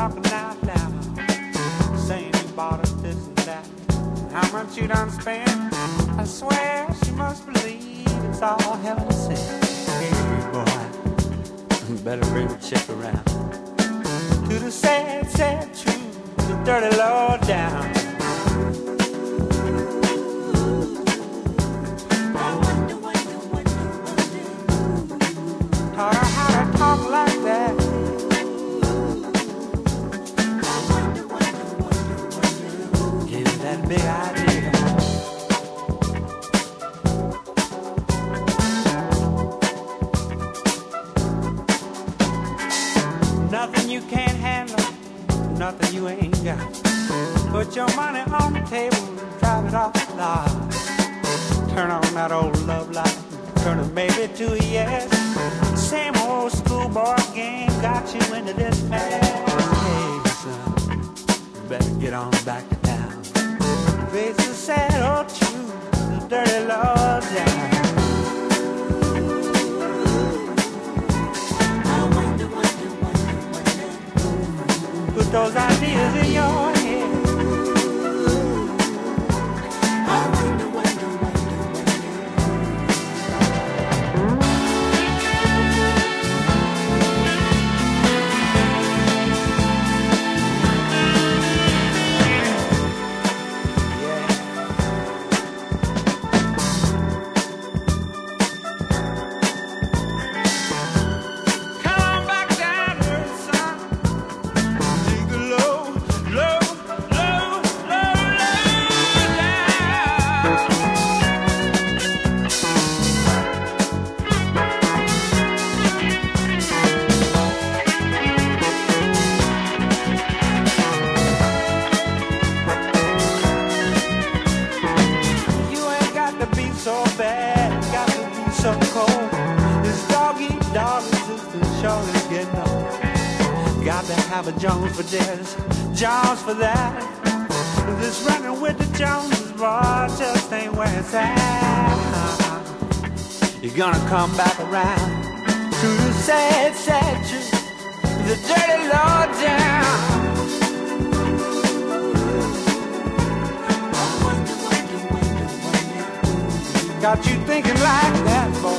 talking out loud, saying you bought us this and that. How much you done spent? I swear she must believe it's all heaven sent. Hey boy, better bring the chick around to the sad, sad truth, the dirty low down. Taught her how to talk like that. Gave her that big idea. Nothing you can't handle, nothing you ain't got. Put your money on the table and drive it off the lot. Turn on that old love light, turn it maybe to a yes. Same old schoolboy game got you into this mess. Hey son, you better get on back to town. Face the sad old truth, the dirty law down. Put those ideas in your head. Have a Jones for this, Jones for that. This running with the Joneses, boy, just ain't where it's at. You're gonna come back around to the sad, sad truth, the dirty low down. Got you thinking like that, boy.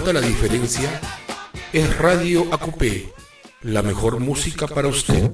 nota la diferencia? Es Radio Acupé, la mejor música para usted.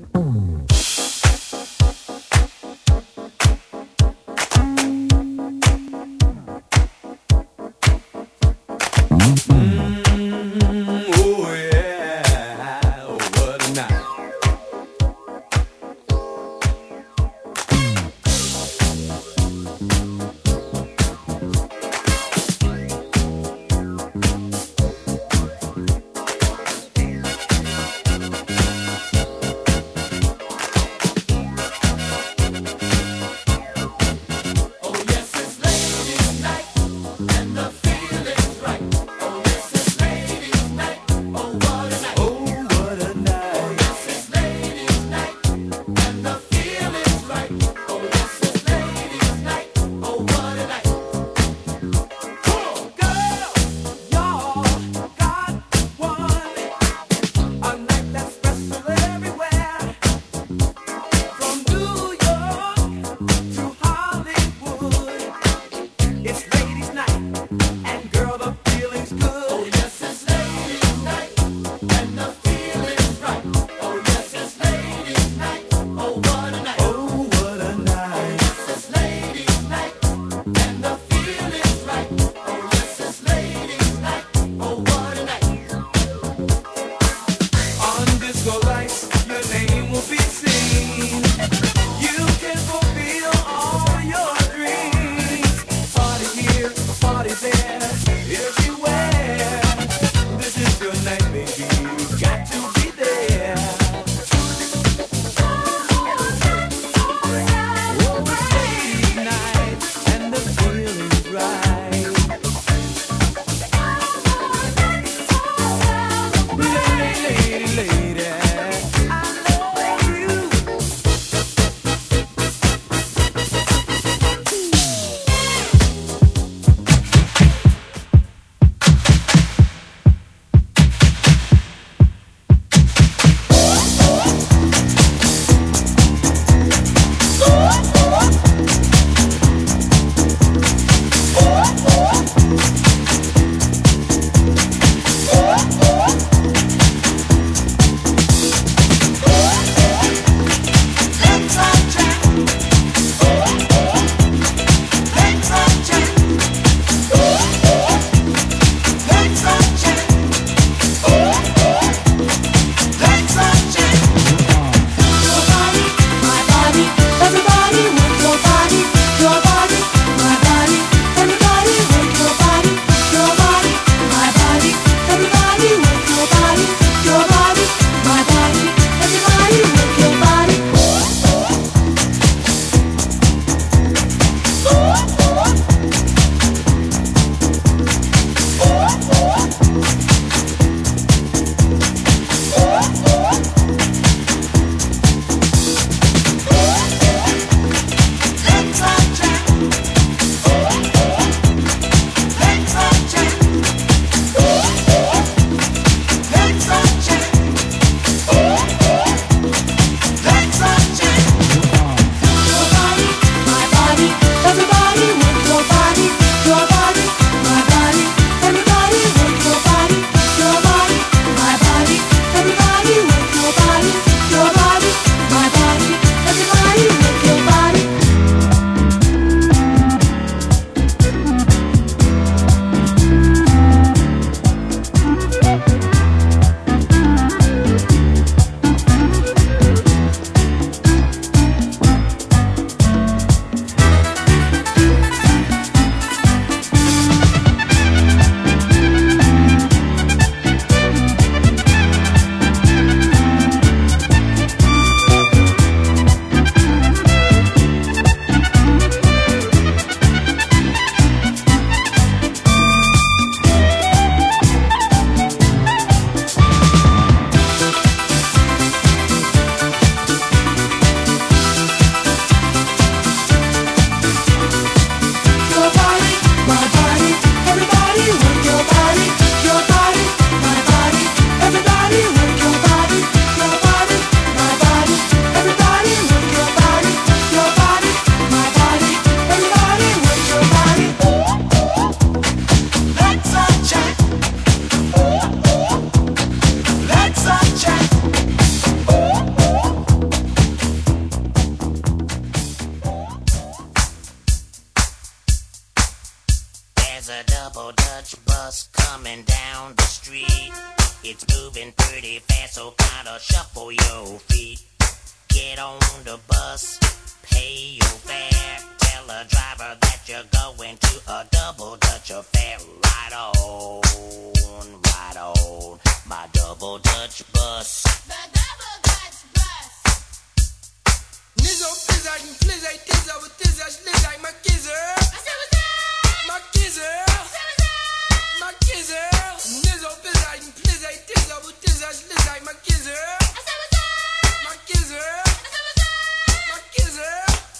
Your body, my body, everybody work your body. coming down the street. It's moving pretty fast, so kinda shuffle your feet. Get on the bus, pay your fare. Tell the driver that you're going to a double Dutch affair. Right on, my double Dutch bus. The double Dutch bus. Nizzo, Fizzard, and Flizzard, Tizzer, with Tizzer, Slizzard, my kizzer. My kizzer. My kizzer. Nizzo, Fizzard, and Flizzard, Tizzer, with Tizzer, Slizzard, my kizzer. My kizzer. My kizzer.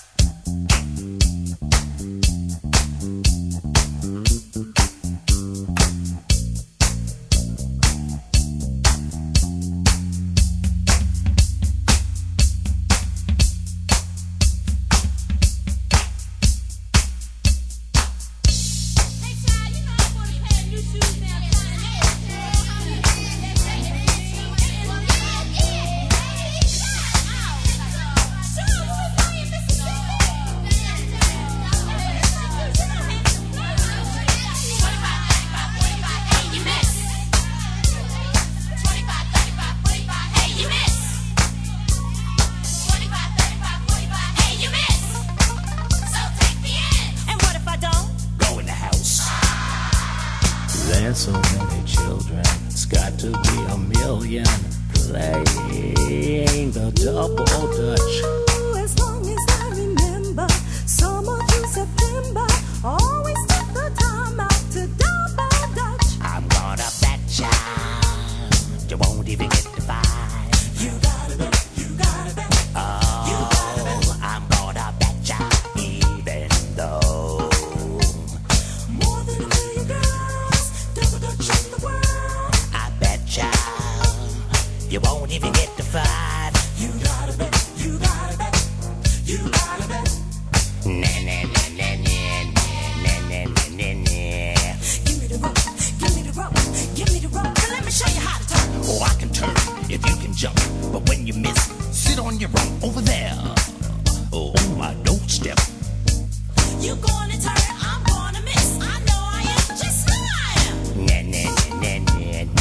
There's so many children, it's got to be a million playing the double Dutch. As long as I remember, summer to September, always took the time out to double Dutch. I'm gonna bet ya you won't even get to 5. You gotta bet, you gotta bet. Oh, you gotta bet. I'm gonna bet ya even though More than a million girls, double Dutch in the world. I bet ya you won't even get to 5. You gotta bet, you gotta bet, you gotta bet. Nah, nah, nah, nah, nah, nah, nah, nah, nah, nah. Give me the rope, give me the rope, give me the rope, and let me show you how to turn. Oh, I can turn if you can jump, but when you miss, sit on your rump over there. Oh, on my doorstep. You gonna turn, I'm gonna miss. I know I am, just know I am. Nah, nah, nah, nah,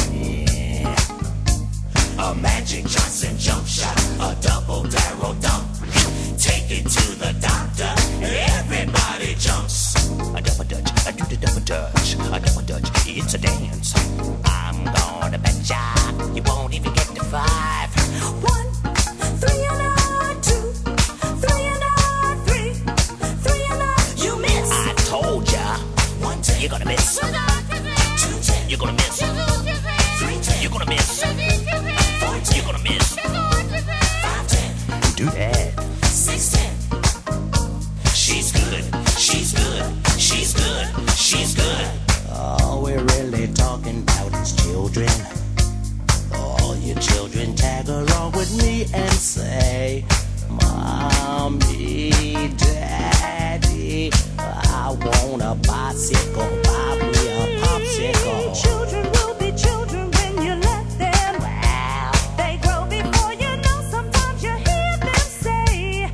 nah. A Magic Johnson jump shot, a double barrel dump. Take it to the doctor, everybody jumps. A double Dutch, I do the double Dutch. A double Dutch, it's a dance. I'm gonna bet ya you won't even get to 5. 1, 3 and a 2, 3 and a 3, 3 and a. You miss. I told ya, 1 10. you're gonna miss. 2 10. You're gonna miss. 3 10. You're gonna miss. 4 10. You're gonna miss. 5 10. Do that. 6 10. She's good. She's good. She's good. She's good. All we're really talking about is children. All your children tag along with me and say, Mommy, Daddy, I want a bicycle. Buy me a popsicle. Children will be children when you let them. Wow. They grow before you know. Sometimes you hear them say,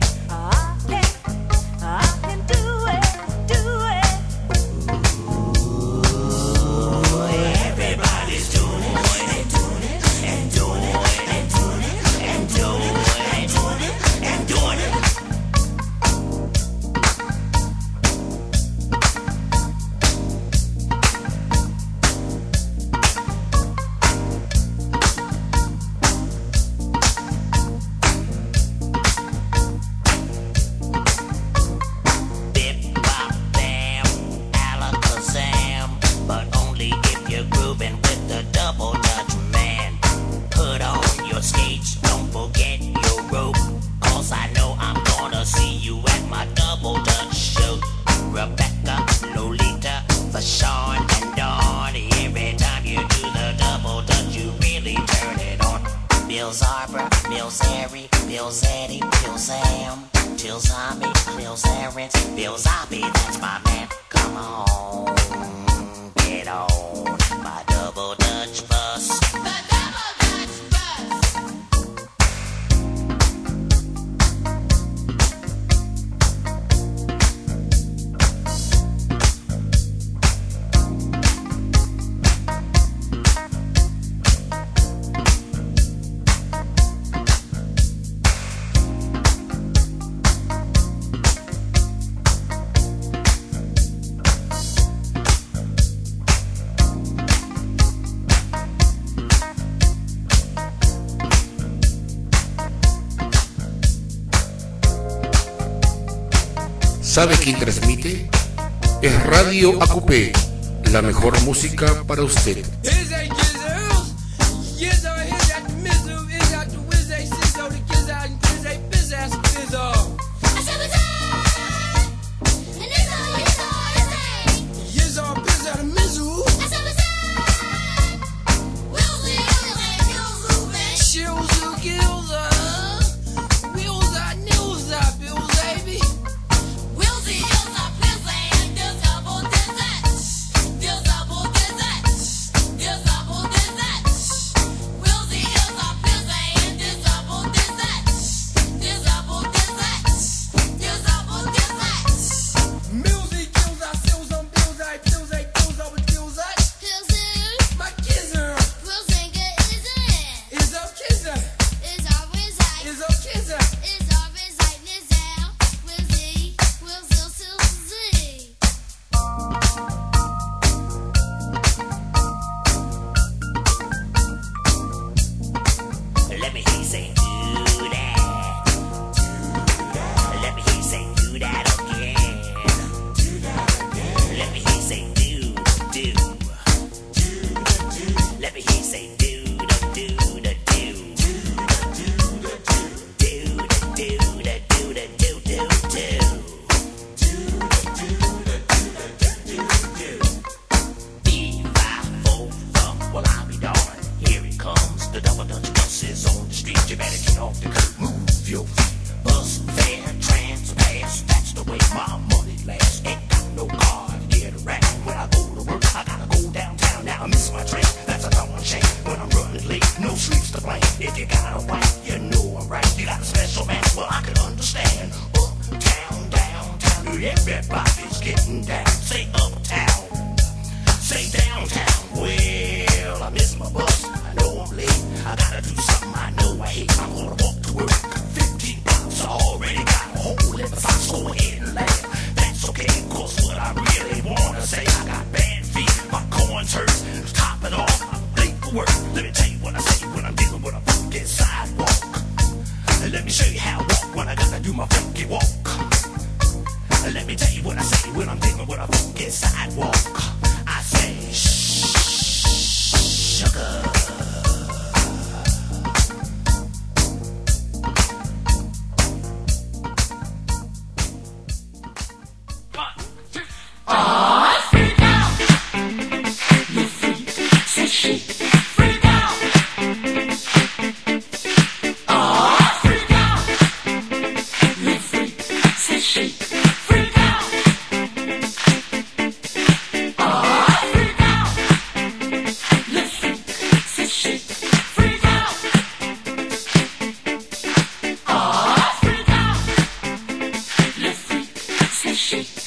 I can do it, do it. Everybody's doing it and doing it and doing it and doing it and doing it and doing it and doing it. Bip bop bam, alakazam, but only if you're grooving with the double Dutch man. Put on your skates, don't forget your rope, 'cause I know I'm gonna see you at my double Dutch show. Rebecca, Lolita, Fashawn, and Dawn. Every time you do the double Dutch, you really turn it on. Bill Zarber, Bill Zary, Bill Zaddy, Bill Zam, Bill Zombie, Bill Zarens, Bill Zombie, that's my man. Come on, get on my double Dutch bus. The double Dutch bus. ¿Sabe quién transmite? Es Radio AQP, la mejor música para usted.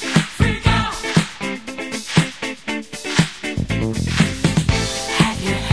Have you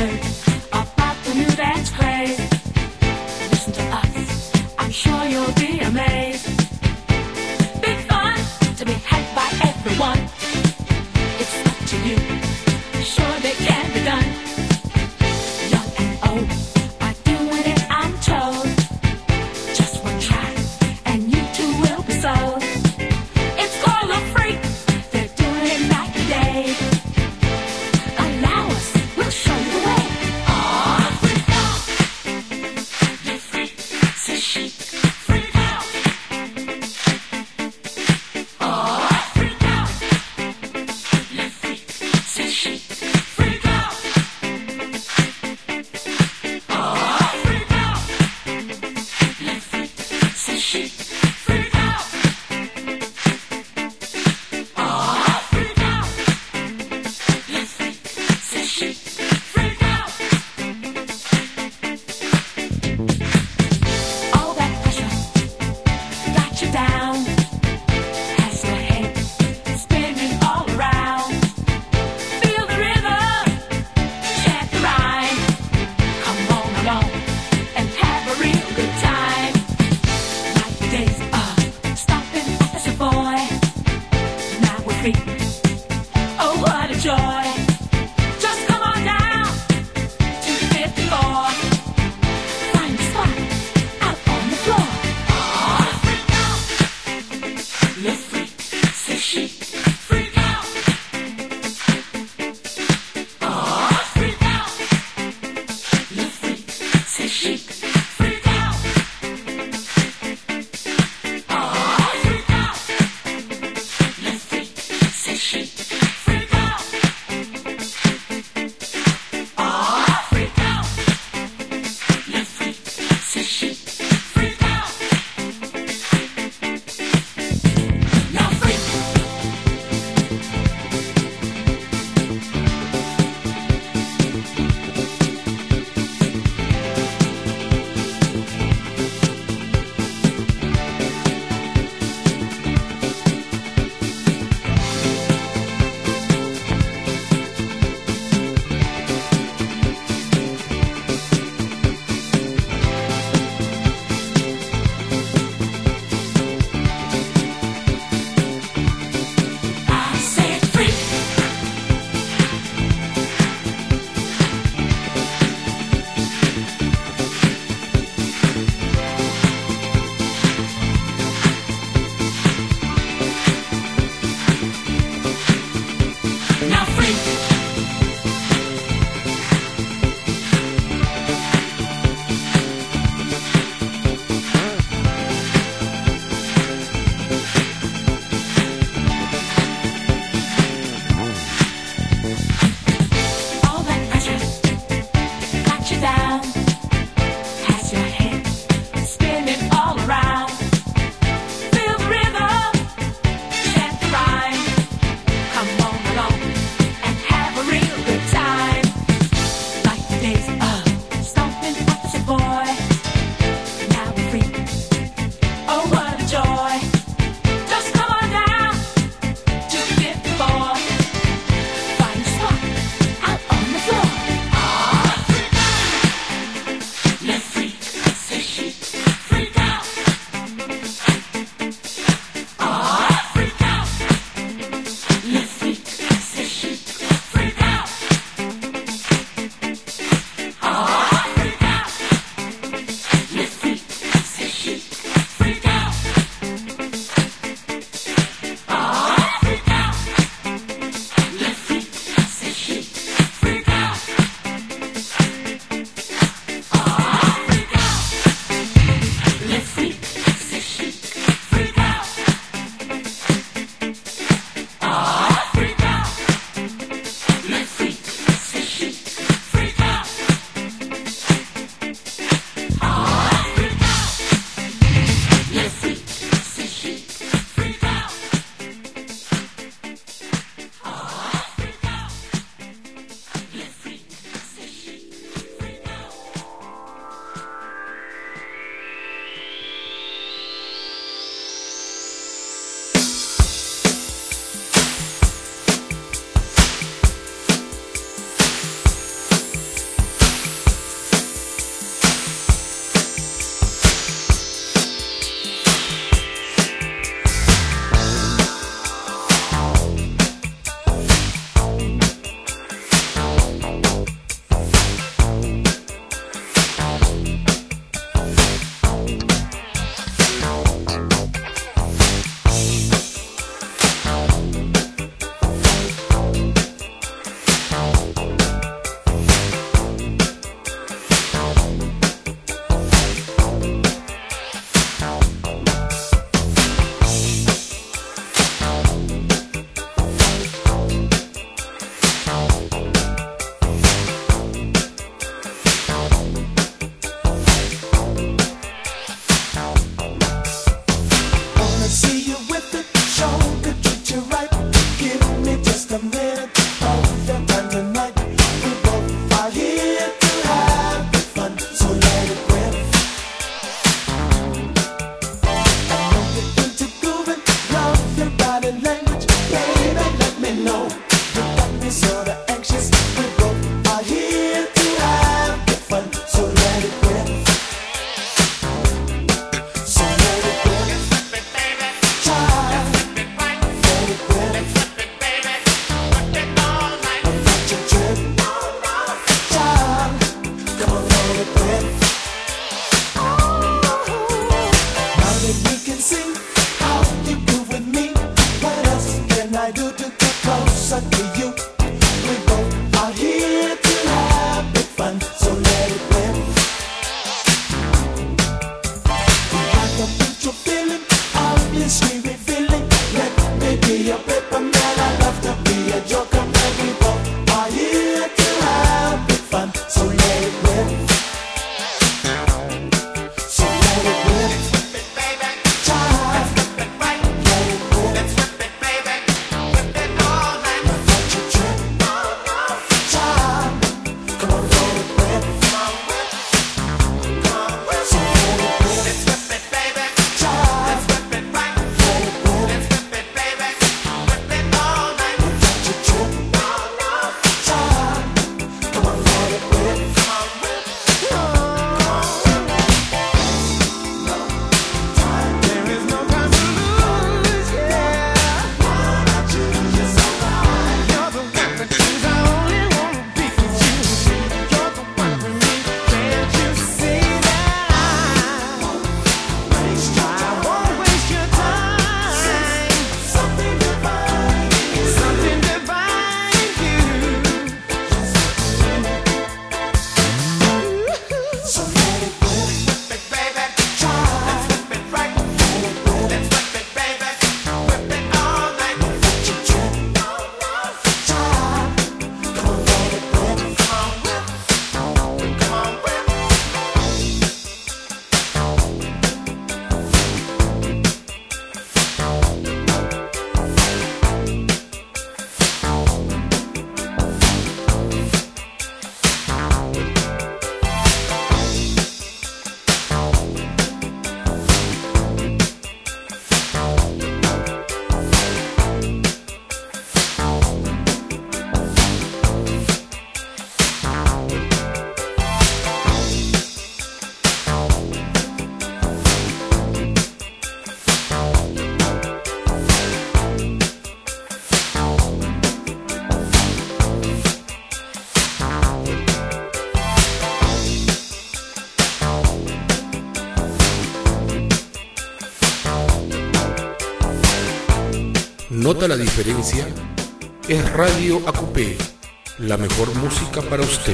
¿Nota la diferencia? Es Radio AQP, la mejor música para usted.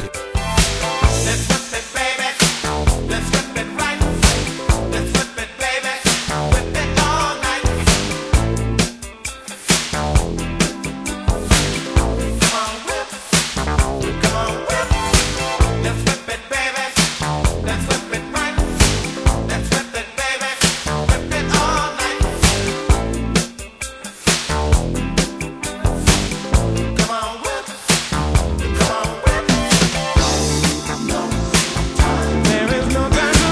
There is no gun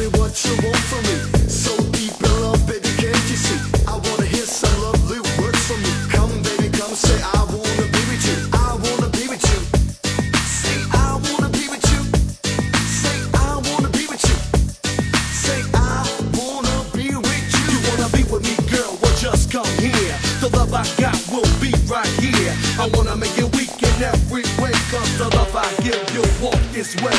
me what you want from me. So deep in love, baby, can't you see? I wanna hear some lovely words from you. Come, baby, come, say I wanna be with you. I wanna be with you. Say I wanna be with you. Say I wanna be with you. Say I wanna be with you. You wanna be with me, girl? Well, just come here. The love I got will be right here. I wanna make it weak in every way, 'cause the love I give you walk this way.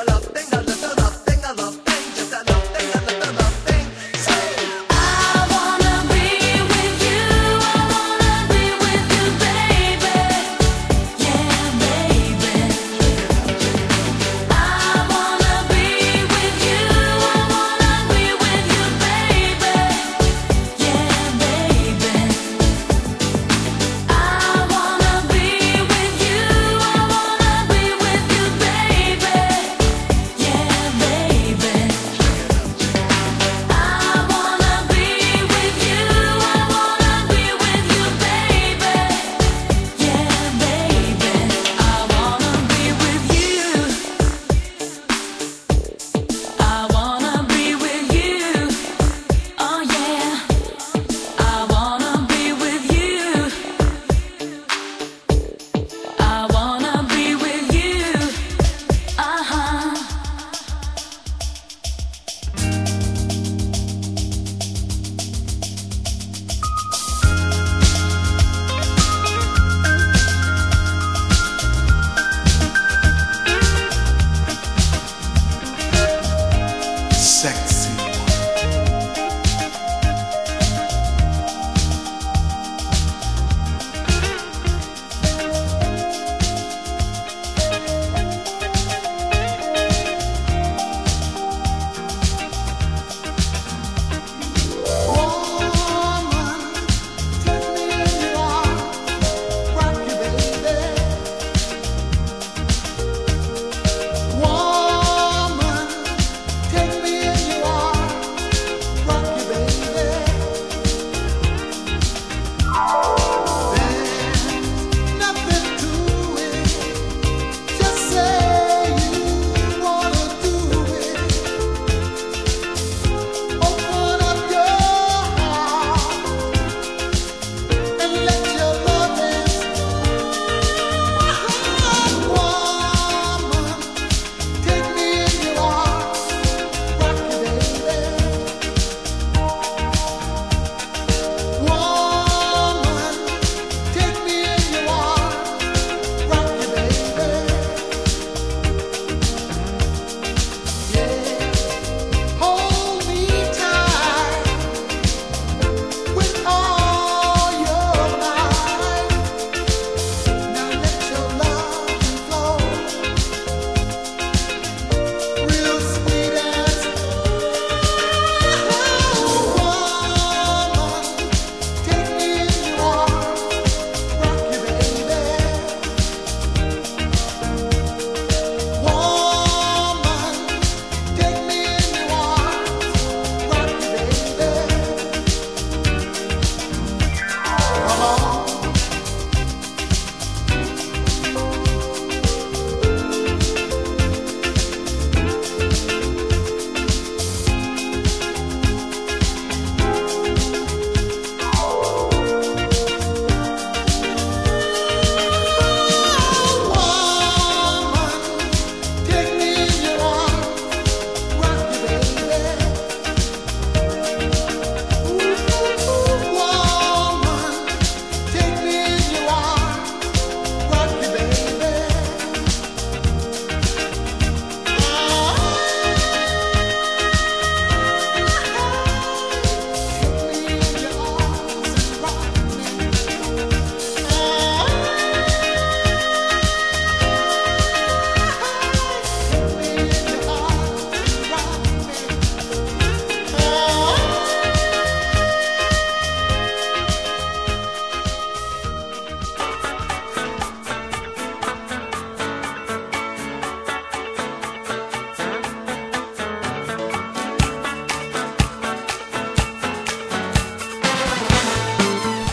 I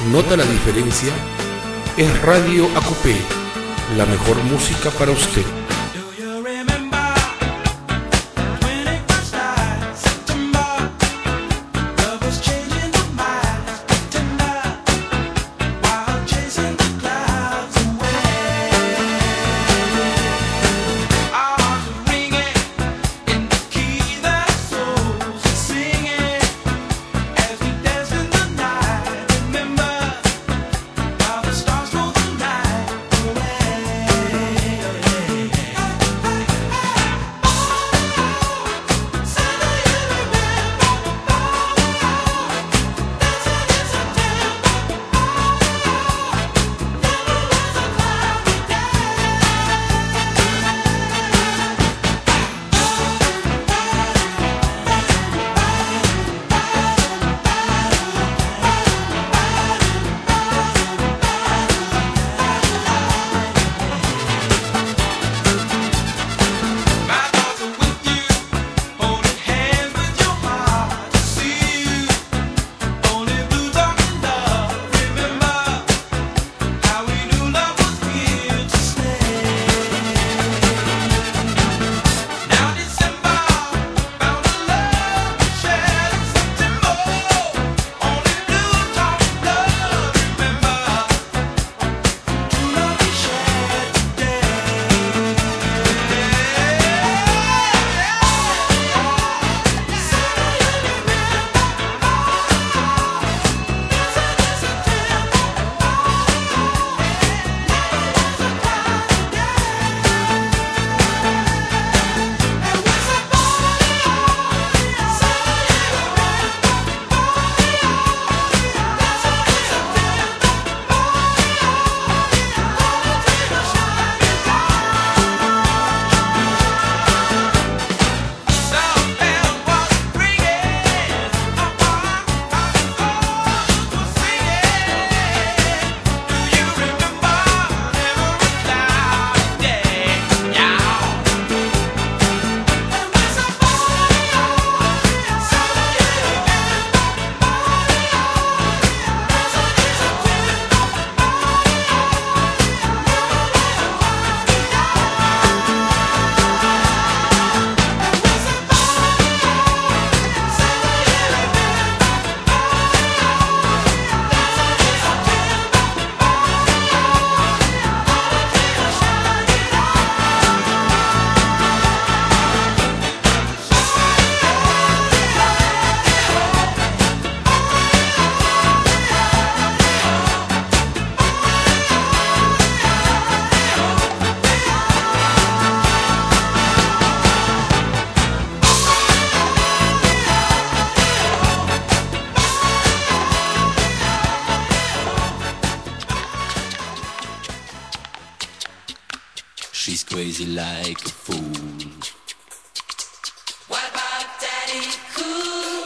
¿Nota la diferencia? Es Radio Acupé, la mejor música para usted. She's crazy like a fool. What about Daddy Cool?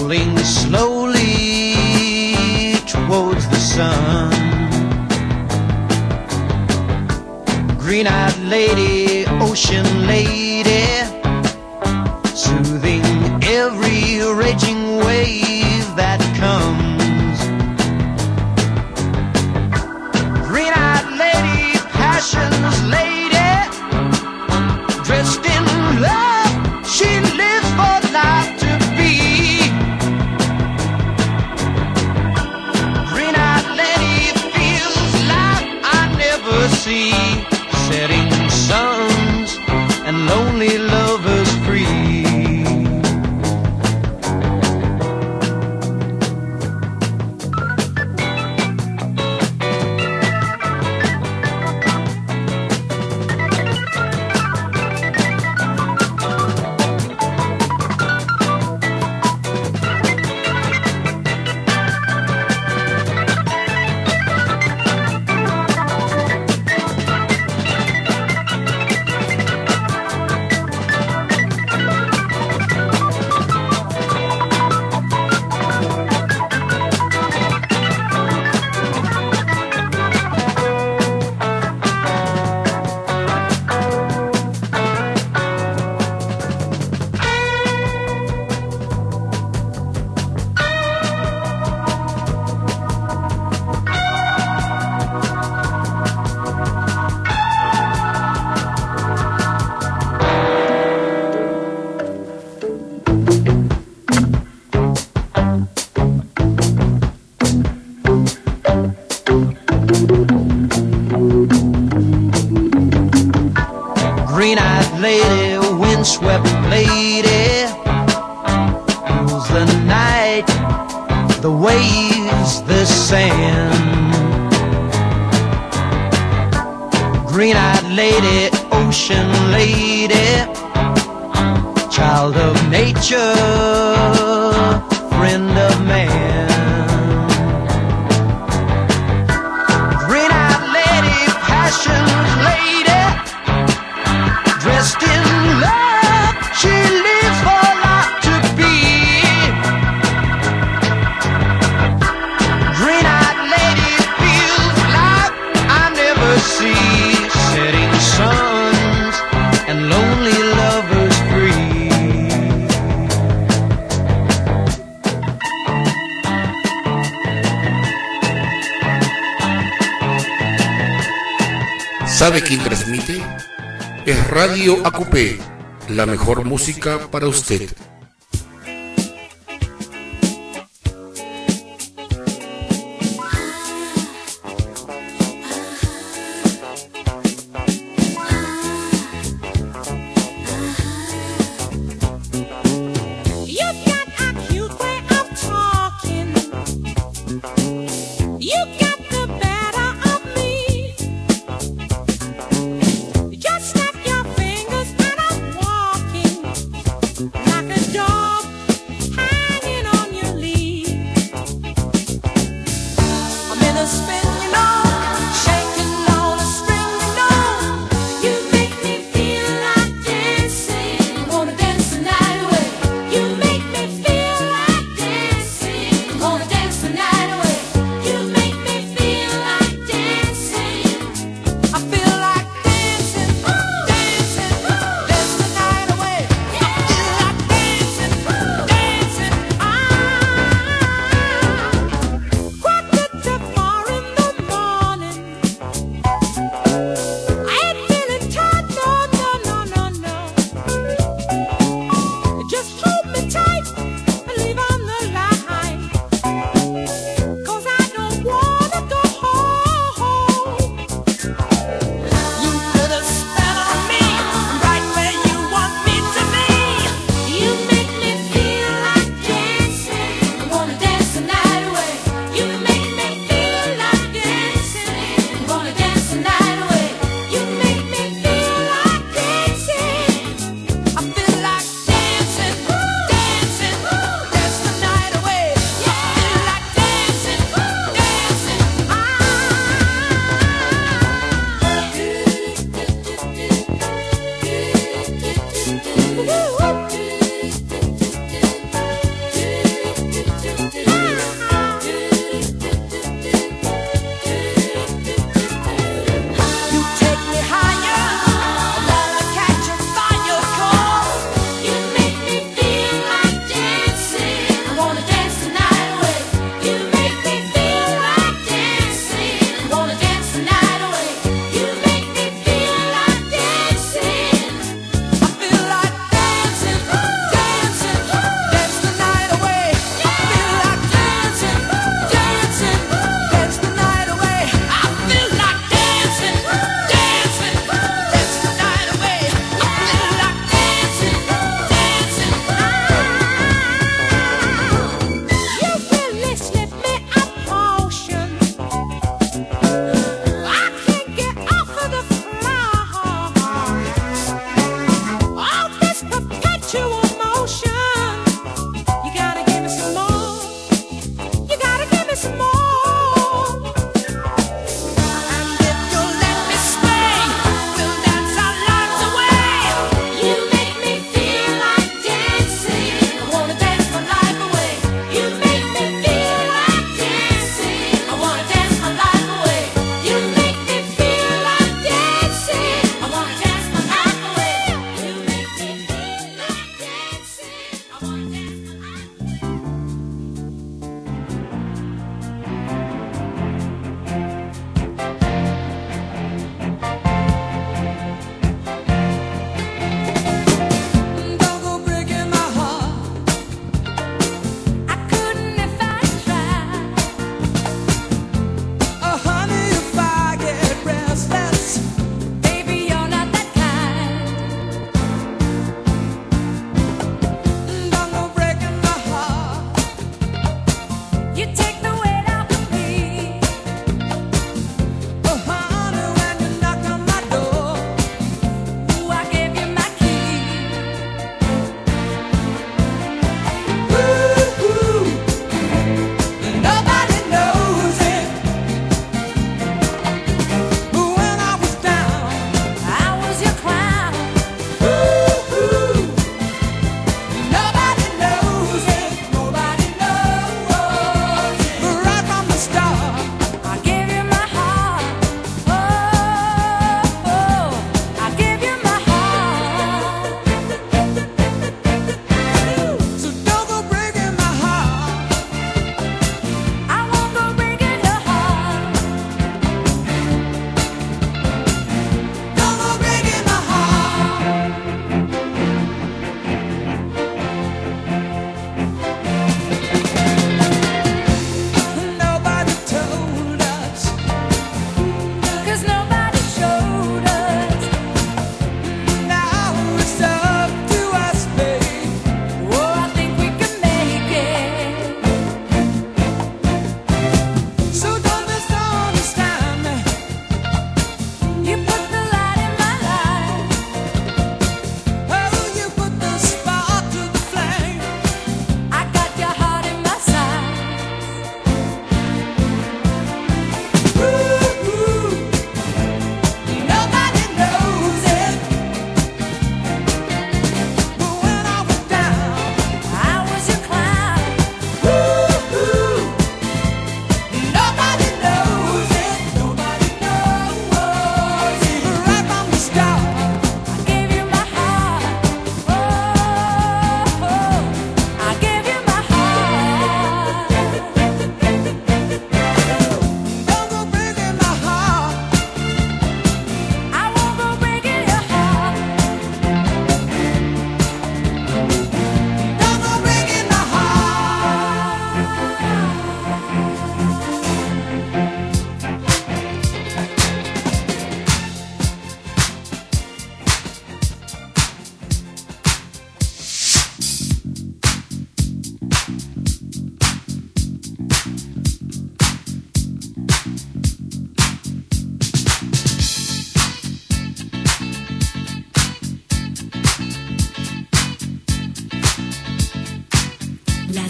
rolling slowly towards the sun. Green-eyed lady, ocean lady, soothing every raging wave that comes. Green-eyed lady, passion's lady, dressed in love, she lives for life to be. Green-eyed lady feels life I never see. Setting suns and lonely lovers free. Green-eyed lady, windswept lady, rules the night, the waves, the sand. Green-eyed lady, ocean lady, child of nature, friend of man. Green-eyed lady, passion's lady, dressed in love, she lives for life to be. Green-eyed lady feels life I never see. Setting suns and lonely lovers free. ¿Sabe quién transmite? Es Radio AQP, la mejor música para usted. You got a cute way of talking. You got the better of me. Just snap your fingers and I'm walking like a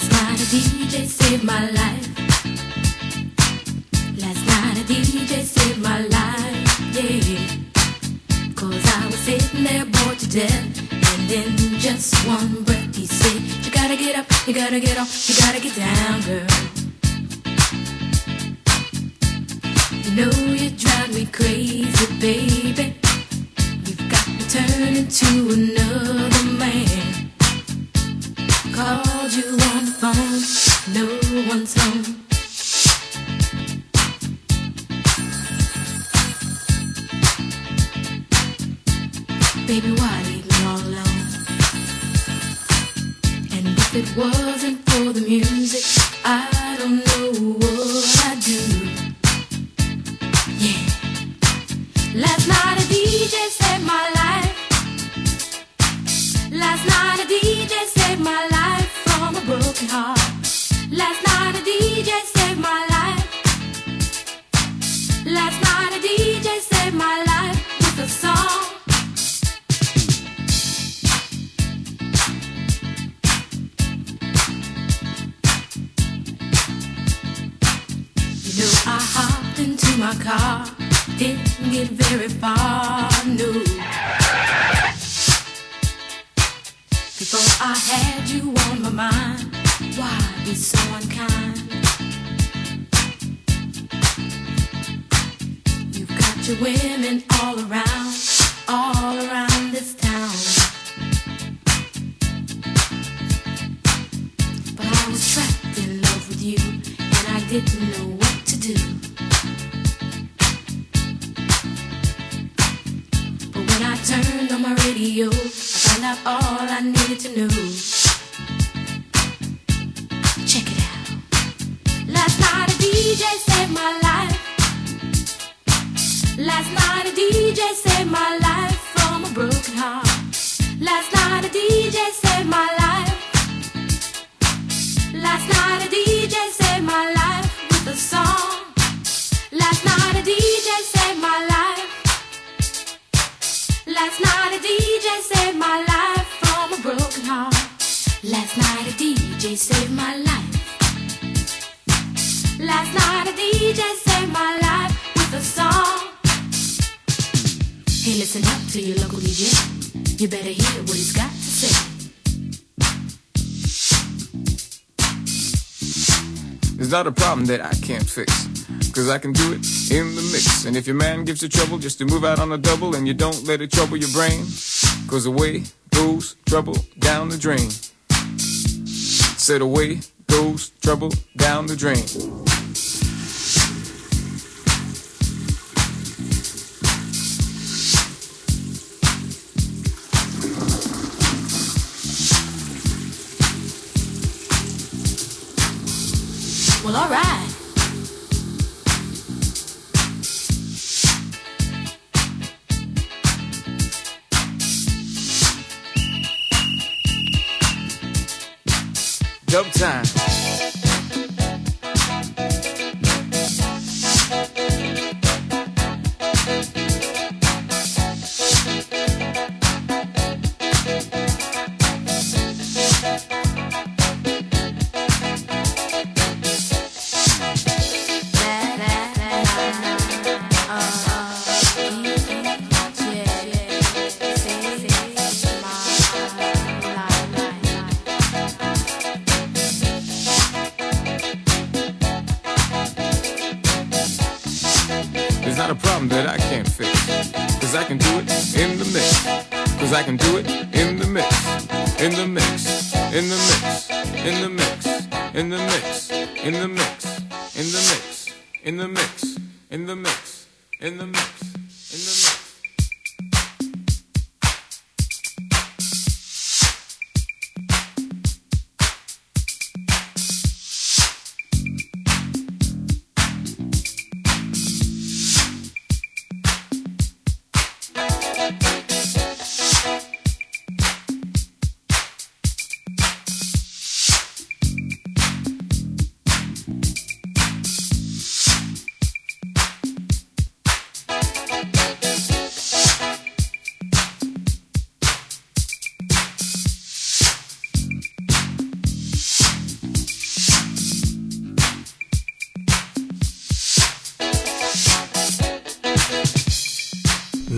Last night a DJ saved my life. Last night a DJ saved my life, yeah. 'Cause I was sitting there bored to death, and in just one breath he said, you gotta get up, you gotta get off, you gotta get down, girl. You know you drive me crazy, baby. You've got me turning to another man. Called you on the phone, no one's home. Baby, why leave me all alone? And if it wasn't for the music, I don't know what I'd do. Yeah. Last night a DJ saved my life. Last night a DJ saved my life from a broken heart. Last night a DJ saved my life. Last night a DJ saved my life with a song. You know I hopped into my car, didn't get very far, no. Before I had you on my mind, why be so unkind? You've got your women all around this town. But I was trapped in love with you, and I didn't know what to do. But when I turned on my radio, I found out all I needed to know. Check it out. Last night a DJ saved my life. Last night a DJ saved my life from a broken heart. Last night a DJ saved my life. Last night a DJ saved my life with a song. Last night a DJ saved my life. Last night a DJ saved my life from a broken heart. Last night a DJ saved my life. Last night a DJ saved my life with a song. Hey, listen up to your local DJ. You better hear what he's got to say. There's not a problem that I can't fix, 'cause I can do it in the mix. And if your man gives you trouble just to move out on a double, and you don't let it trouble your brain, 'cause away goes trouble down the drain. Said away goes trouble down the drain. Well, all right. Dub time. Not a problem that I can't fix, 'cause I can do it in the mix. 'Cause I can do it in the mix. In the mix. In the mix. In the mix. In the mix. In the mix. In the mix. In the mix. In the mix. In the mix. In the mix.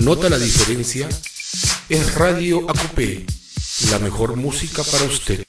¿Nota la diferencia? Es Radio ACUPE, la mejor música para usted.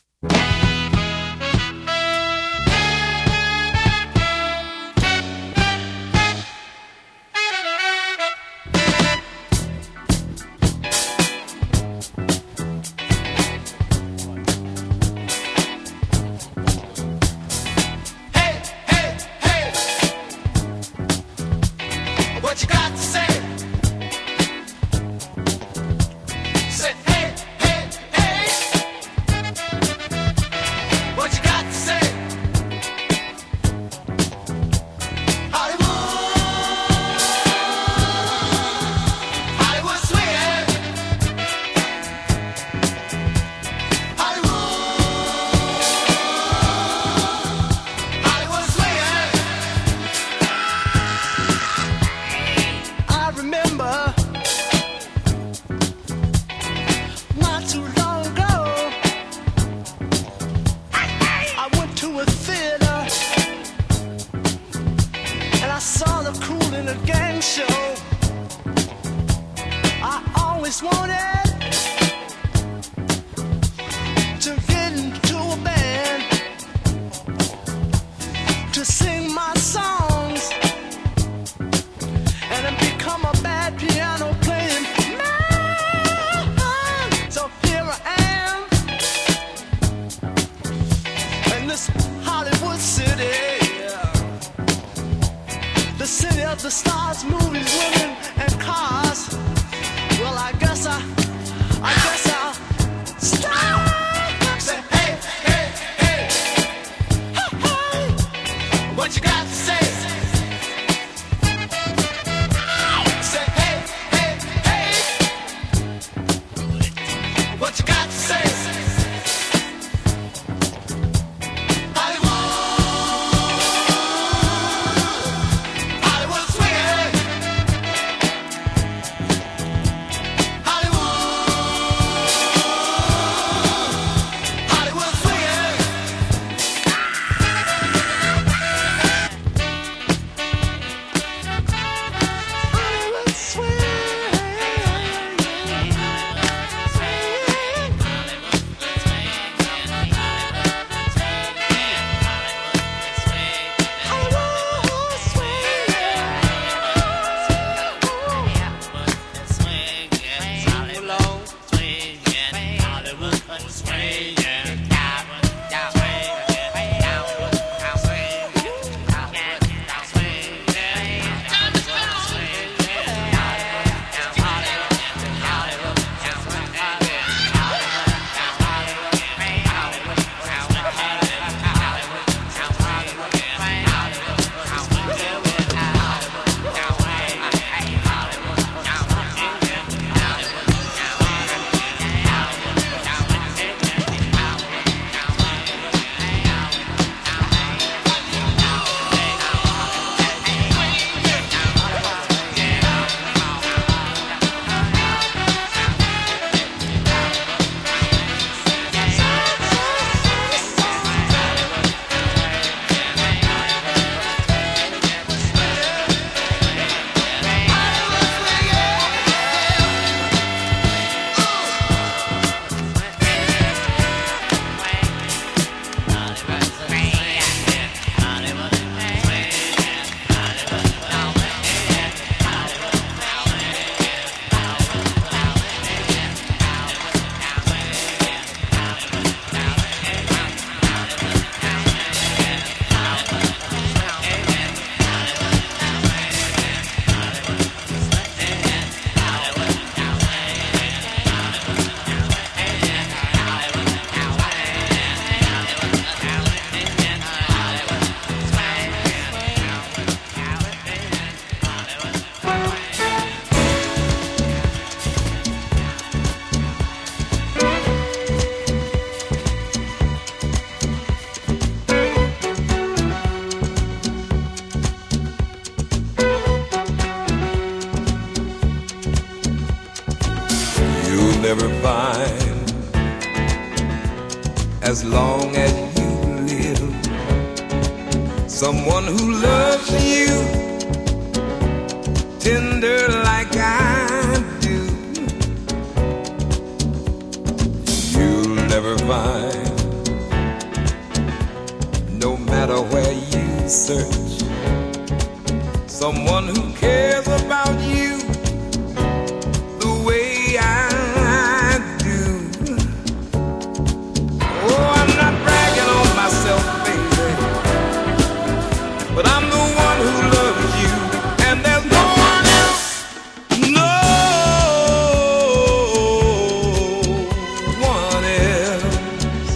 never find, as long as you live, someone who loves you tender like I find, no matter where you search, someone who cares about you the way I do. Oh, I'm not bragging on myself, baby, but I'm the one who loves you, and there's no one else, no one else.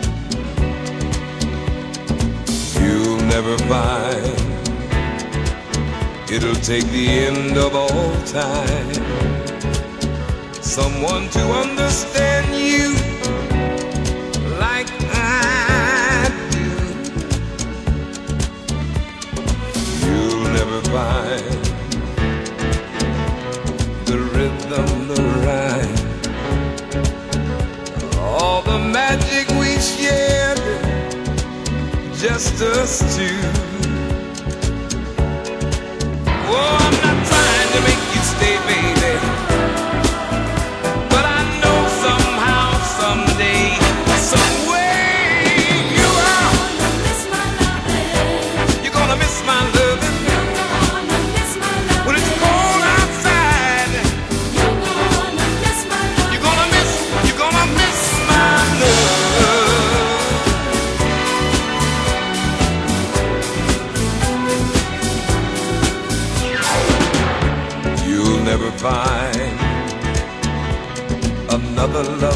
You'll never find, it'll take the end of all time, someone to understand you like I do. You'll never find the rhythm, the rhyme, all the magic we shared, just us two. Oh, I'm not trying to make you stay, baby, but I know somehow, someday, some way you are. You're gonna miss my loving. When it's cold outside, you're gonna miss my love. You'll never find another love